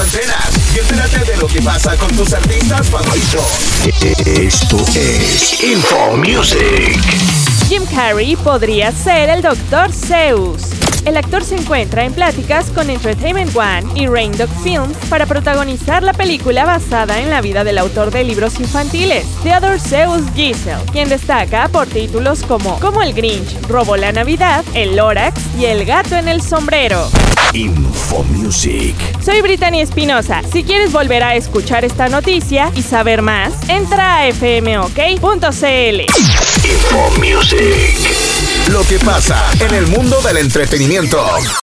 antenas y entérate de lo que pasa con tus artistas favoritos. Esto es Info Music. Jim Carrey podría ser el Dr. Seuss. El actor se encuentra en pláticas con Entertainment One y Rain Dog Films para protagonizar la película basada en la vida del autor de libros infantiles, Theodore Seuss Geisel, quien destaca por títulos como El Grinch, Robó la Navidad, El Lorax y El Gato en el Sombrero. Info Music. Soy Brittany Espinosa. Si quieres volver a escuchar esta noticia y saber más, entra a fmok.cl. Info Music. Lo que pasa en el mundo del entretenimiento.